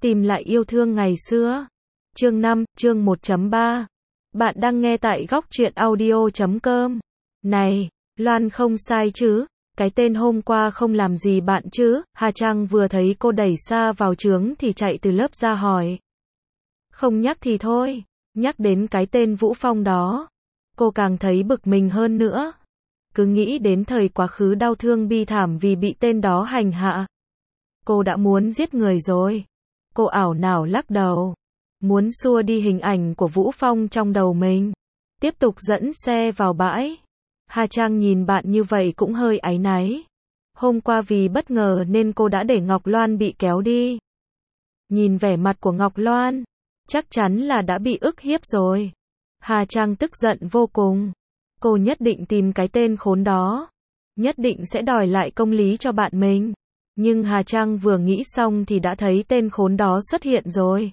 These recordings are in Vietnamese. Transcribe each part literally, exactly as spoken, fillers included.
Tìm lại yêu thương ngày xưa. Chương năm, chương một chấm ba. Bạn đang nghe tại góc truyện audio chấm com. Này, Loan không sai chứ? Cái tên hôm qua không làm gì bạn chứ? Hà Trang vừa thấy cô đẩy xa vào trướng thì chạy từ lớp ra hỏi. Không nhắc thì thôi, nhắc đến cái tên Vũ Phong đó, cô càng thấy bực mình hơn nữa. Cứ nghĩ đến thời quá khứ đau thương bi thảm vì bị tên đó hành hạ. Cô đã muốn giết người rồi. Cô ảo não lắc đầu, muốn xua đi hình ảnh của Vũ Phong trong đầu mình. Tiếp tục dẫn xe vào bãi. Hà Trang nhìn bạn như vậy cũng hơi áy náy. Hôm qua vì bất ngờ nên cô đã để Ngọc Loan bị kéo đi. Nhìn vẻ mặt của Ngọc Loan, chắc chắn là đã bị ức hiếp rồi. Hà Trang tức giận vô cùng. Cô nhất định tìm cái tên khốn đó. Nhất định sẽ đòi lại công lý cho bạn mình. Nhưng Hà Trang vừa nghĩ xong thì đã thấy tên khốn đó xuất hiện rồi.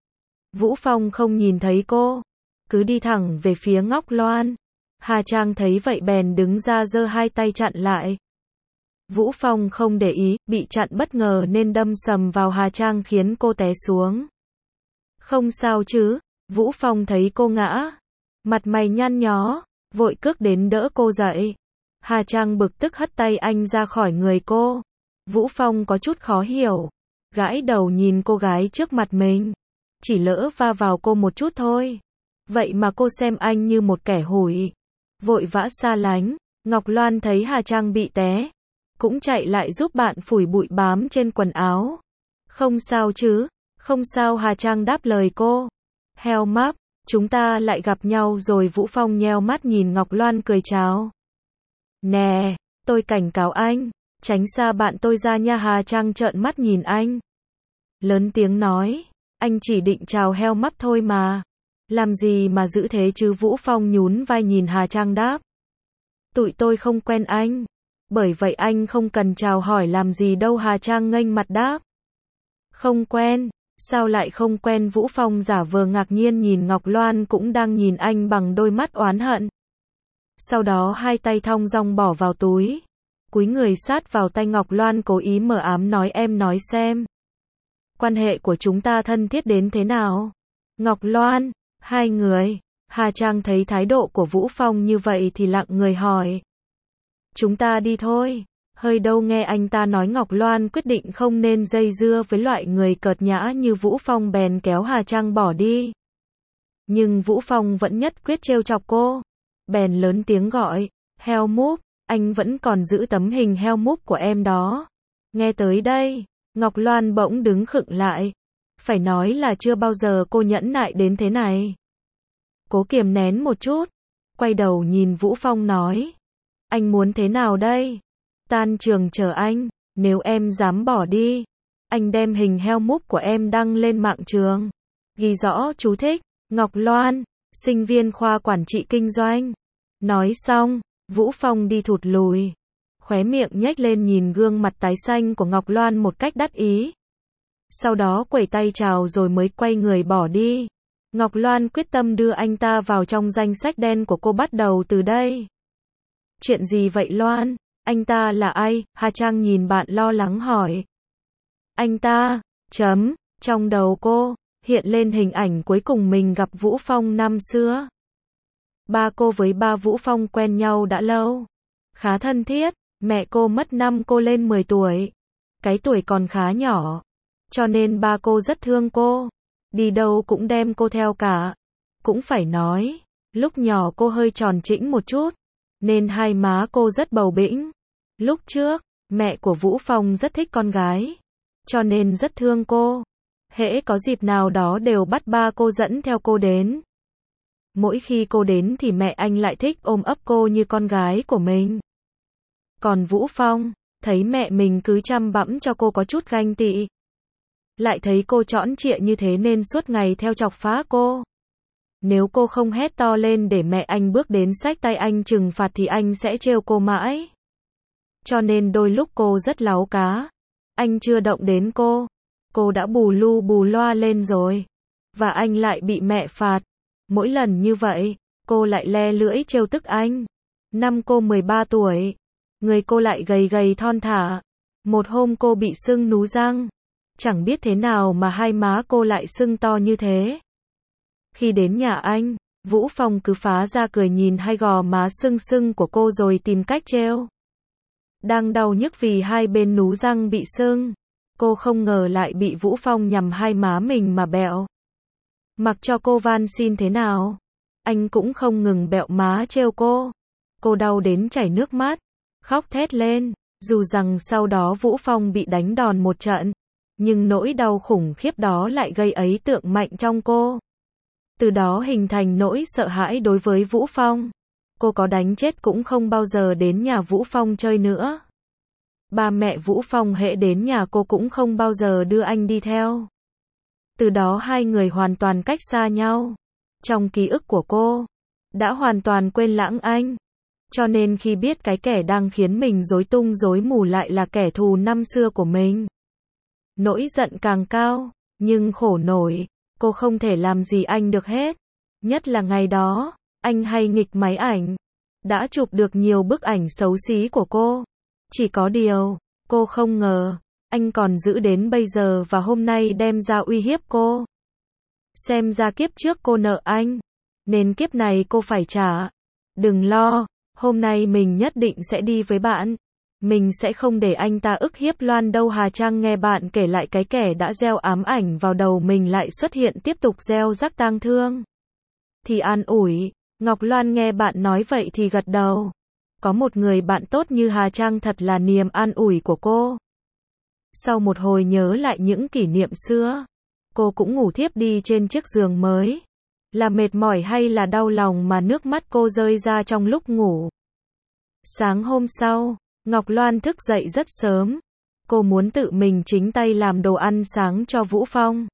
Vũ Phong không nhìn thấy cô, cứ đi thẳng về phía Ngọc Loan. Hà Trang thấy vậy bèn đứng ra giơ hai tay chặn lại. Vũ Phong không để ý, bị chặn bất ngờ nên đâm sầm vào Hà Trang khiến cô té xuống. Không sao chứ? Vũ Phong thấy cô ngã, mặt mày nhăn nhó, vội cước đến đỡ cô dậy. Hà Trang bực tức hất tay anh ra khỏi người cô. Vũ Phong có chút khó hiểu, gãi đầu nhìn cô gái trước mặt mình. Chỉ lỡ va vào cô một chút thôi. Vậy mà cô xem anh như một kẻ hủi. Vội vã xa lánh. Ngọc Loan thấy Hà Trang bị té, cũng chạy lại giúp bạn phủi bụi bám trên quần áo. Không sao chứ? Không sao, Hà Trang đáp lời cô. Heo mắp, chúng ta lại gặp nhau rồi. Vũ Phong nheo mắt nhìn Ngọc Loan cười chào. Nè, tôi cảnh cáo anh, tránh xa bạn tôi ra nha. Hà Trang trợn mắt nhìn anh, lớn tiếng nói, anh chỉ định chào heo mắp thôi mà. Làm gì mà giữ thế chứ? Vũ Phong nhún vai nhìn Hà Trang đáp. Tụi tôi không quen anh, bởi vậy anh không cần chào hỏi làm gì đâu. Hà Trang nghênh mặt đáp. Không quen? Sao lại không quen? Vũ Phong giả vờ ngạc nhiên nhìn Ngọc Loan cũng đang nhìn anh bằng đôi mắt oán hận. Sau đó hai tay thong dong bỏ vào túi, cúi người sát vào tay Ngọc Loan cố ý mờ ám nói, em nói xem, quan hệ của chúng ta thân thiết đến thế nào? Ngọc Loan, hai người. Hà Trang thấy thái độ của Vũ Phong như vậy thì lặng người hỏi. Chúng ta đi thôi. Hơi đâu nghe anh ta nói. Ngọc Loan quyết định không nên dây dưa với loại người cợt nhã như Vũ Phong bèn kéo Hà Trang bỏ đi. Nhưng Vũ Phong vẫn nhất quyết trêu chọc cô. Bèn lớn tiếng gọi, heo múp, anh vẫn còn giữ tấm hình heo múp của em đó. Nghe tới đây, Ngọc Loan bỗng đứng khựng lại. Phải nói là chưa bao giờ cô nhẫn nại đến thế này. Cố kiềm nén một chút, quay đầu nhìn Vũ Phong nói. Anh muốn thế nào đây? Tan trường chờ anh, nếu em dám bỏ đi, anh đem hình heo múp của em đăng lên mạng trường. Ghi rõ chú thích, Ngọc Loan, sinh viên khoa quản trị kinh doanh. Nói xong, Vũ Phong đi thụt lùi, khóe miệng nhếch lên nhìn gương mặt tái xanh của Ngọc Loan một cách đắc ý. Sau đó quẩy tay chào rồi mới quay người bỏ đi. Ngọc Loan quyết tâm đưa anh ta vào trong danh sách đen của cô bắt đầu từ đây. Chuyện gì vậy Loan? Anh ta là ai? Hà Trang nhìn bạn lo lắng hỏi. Anh ta, chấm, trong đầu cô hiện lên hình ảnh cuối cùng mình gặp Vũ Phong năm xưa. Ba cô với ba Vũ Phong quen nhau đã lâu, khá thân thiết. Mẹ cô mất năm cô lên mười tuổi, cái tuổi còn khá nhỏ, cho nên ba cô rất thương cô, đi đâu cũng đem cô theo cả. Cũng phải nói, lúc nhỏ cô hơi tròn trĩnh một chút, nên hai má cô rất bầu bĩnh. Lúc trước, mẹ của Vũ Phong rất thích con gái, cho nên rất thương cô. Hễ có dịp nào đó đều bắt ba cô dẫn theo cô đến. Mỗi khi cô đến thì mẹ anh lại thích ôm ấp cô như con gái của mình. Còn Vũ Phong, thấy mẹ mình cứ chăm bẵm cho cô có chút ganh tị. Lại thấy cô trõn trịa như thế nên suốt ngày theo chọc phá cô. Nếu cô không hét to lên để mẹ anh bước đến xách tay anh trừng phạt thì anh sẽ trêu cô mãi. Cho nên đôi lúc cô rất láu cá. Anh chưa động đến cô, cô đã bù lu bù loa lên rồi. Và anh lại bị mẹ phạt. Mỗi lần như vậy, cô lại le lưỡi trêu tức anh. Năm cô mười ba tuổi, người cô lại gầy gầy thon thả. Một hôm cô bị sưng nú răng, Chẳng biết thế nào mà hai má cô lại sưng to như thế. Khi đến nhà anh, Vũ Phong cứ phá ra cười nhìn hai gò má sưng sưng của cô rồi tìm cách trêu. Đang đau nhức vì hai bên nú răng bị sưng. Cô không ngờ lại bị Vũ Phong nhằm hai má mình mà bẹo. Mặc cho cô van xin thế nào, anh cũng không ngừng bẹo má trêu cô. Cô đau đến chảy nước mắt, khóc thét lên. Dù rằng sau đó Vũ Phong bị đánh đòn một trận, nhưng nỗi đau khủng khiếp đó lại gây ấn tượng mạnh trong cô. Từ đó hình thành nỗi sợ hãi đối với Vũ Phong. Cô có đánh chết cũng không bao giờ đến nhà Vũ Phong chơi nữa. Ba mẹ Vũ Phong hễ đến nhà cô cũng không bao giờ đưa anh đi theo. Từ đó hai người hoàn toàn cách xa nhau. Trong ký ức của cô, đã hoàn toàn quên lãng anh. Cho nên khi biết cái kẻ đang khiến mình rối tung rối mù lại là kẻ thù năm xưa của mình, nỗi giận càng cao, nhưng khổ nổi, cô không thể làm gì anh được hết. Nhất là ngày đó, anh hay nghịch máy ảnh, đã chụp được nhiều bức ảnh xấu xí của cô. Chỉ có điều, cô không ngờ, anh còn giữ đến bây giờ và hôm nay đem ra uy hiếp cô. Xem ra kiếp trước cô nợ anh, nên kiếp này cô phải trả. Đừng lo, hôm nay mình nhất định sẽ đi với bạn. Mình sẽ không để anh ta ức hiếp Loan đâu. Hà Trang nghe bạn kể lại cái kẻ đã gieo ám ảnh vào đầu mình lại xuất hiện tiếp tục gieo rắc tang thương. Thì an ủi, Ngọc Loan nghe bạn nói vậy thì gật đầu. Có một người bạn tốt như Hà Trang thật là niềm an ủi của cô. Sau một hồi nhớ lại những kỷ niệm xưa, cô cũng ngủ thiếp đi trên chiếc giường mới. Là mệt mỏi hay là đau lòng mà nước mắt cô rơi ra trong lúc ngủ. Sáng hôm sau, Ngọc Loan thức dậy rất sớm. Cô muốn tự mình chính tay làm đồ ăn sáng cho Vũ Phong.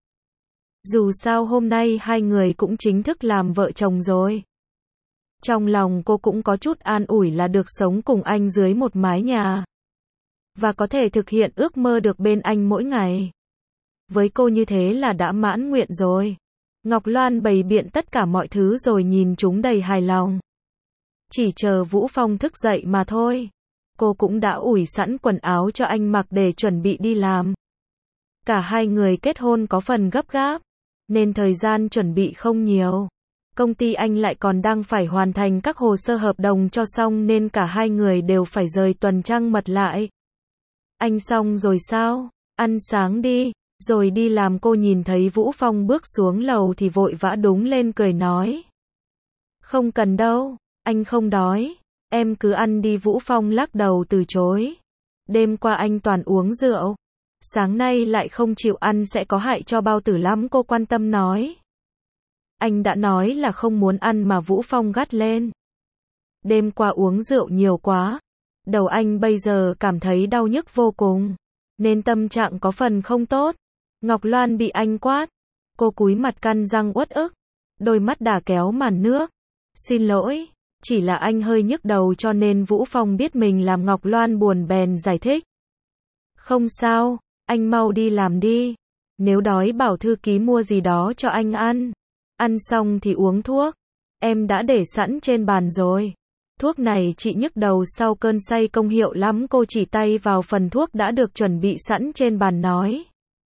Dù sao hôm nay hai người cũng chính thức làm vợ chồng rồi. Trong lòng cô cũng có chút an ủi là được sống cùng anh dưới một mái nhà. Và có thể thực hiện ước mơ được bên anh mỗi ngày. Với cô như thế là đã mãn nguyện rồi. Ngọc Loan bày biện tất cả mọi thứ rồi nhìn chúng đầy hài lòng. Chỉ chờ Vũ Phong thức dậy mà thôi. Cô cũng đã ủi sẵn quần áo cho anh mặc để chuẩn bị đi làm. Cả hai người kết hôn có phần gấp gáp, nên thời gian chuẩn bị không nhiều. Công ty anh lại còn đang phải hoàn thành các hồ sơ hợp đồng cho xong nên cả hai người đều phải rời tuần trăng mật lại. Anh xong rồi sao? Ăn sáng đi, rồi đi làm. Cô nhìn thấy Vũ Phong bước xuống lầu thì vội vã đúng lên cười nói. Không cần đâu, anh không đói, em cứ ăn đi. Vũ Phong lắc đầu từ chối. Đêm qua anh toàn uống rượu, sáng nay lại không chịu ăn sẽ có hại cho bao tử lắm. Cô quan tâm nói. Anh đã nói là không muốn ăn mà. Vũ Phong gắt lên. Đêm qua uống rượu nhiều quá, đầu anh bây giờ cảm thấy đau nhức vô cùng, nên tâm trạng có phần không tốt. Ngọc Loan bị anh quát. Cô cúi mặt căn răng uất ức, đôi mắt đà kéo màn nước. Xin lỗi, chỉ là anh hơi nhức đầu cho nên. Vũ Phong biết mình làm Ngọc Loan buồn bèn giải thích. Không sao, anh mau đi làm đi. Nếu đói bảo thư ký mua gì đó cho anh ăn. Ăn xong thì uống thuốc. Em đã để sẵn trên bàn rồi. Thuốc này trị nhức đầu sau cơn say công hiệu lắm. Cô chỉ tay vào phần thuốc đã được chuẩn bị sẵn trên bàn nói.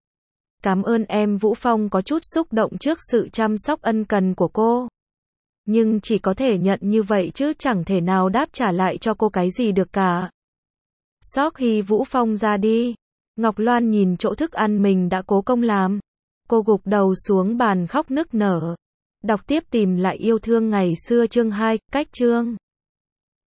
Cảm ơn em. Vũ Phong có chút xúc động trước sự chăm sóc ân cần của cô. Nhưng chỉ có thể nhận như vậy chứ chẳng thể nào đáp trả lại cho cô cái gì được cả. Sau khi Vũ Phong ra đi, Ngọc Loan nhìn chỗ thức ăn mình đã cố công làm. Cô gục đầu xuống bàn khóc nức nở. Đọc tiếp Tìm lại yêu thương ngày xưa chương hai, cách chương.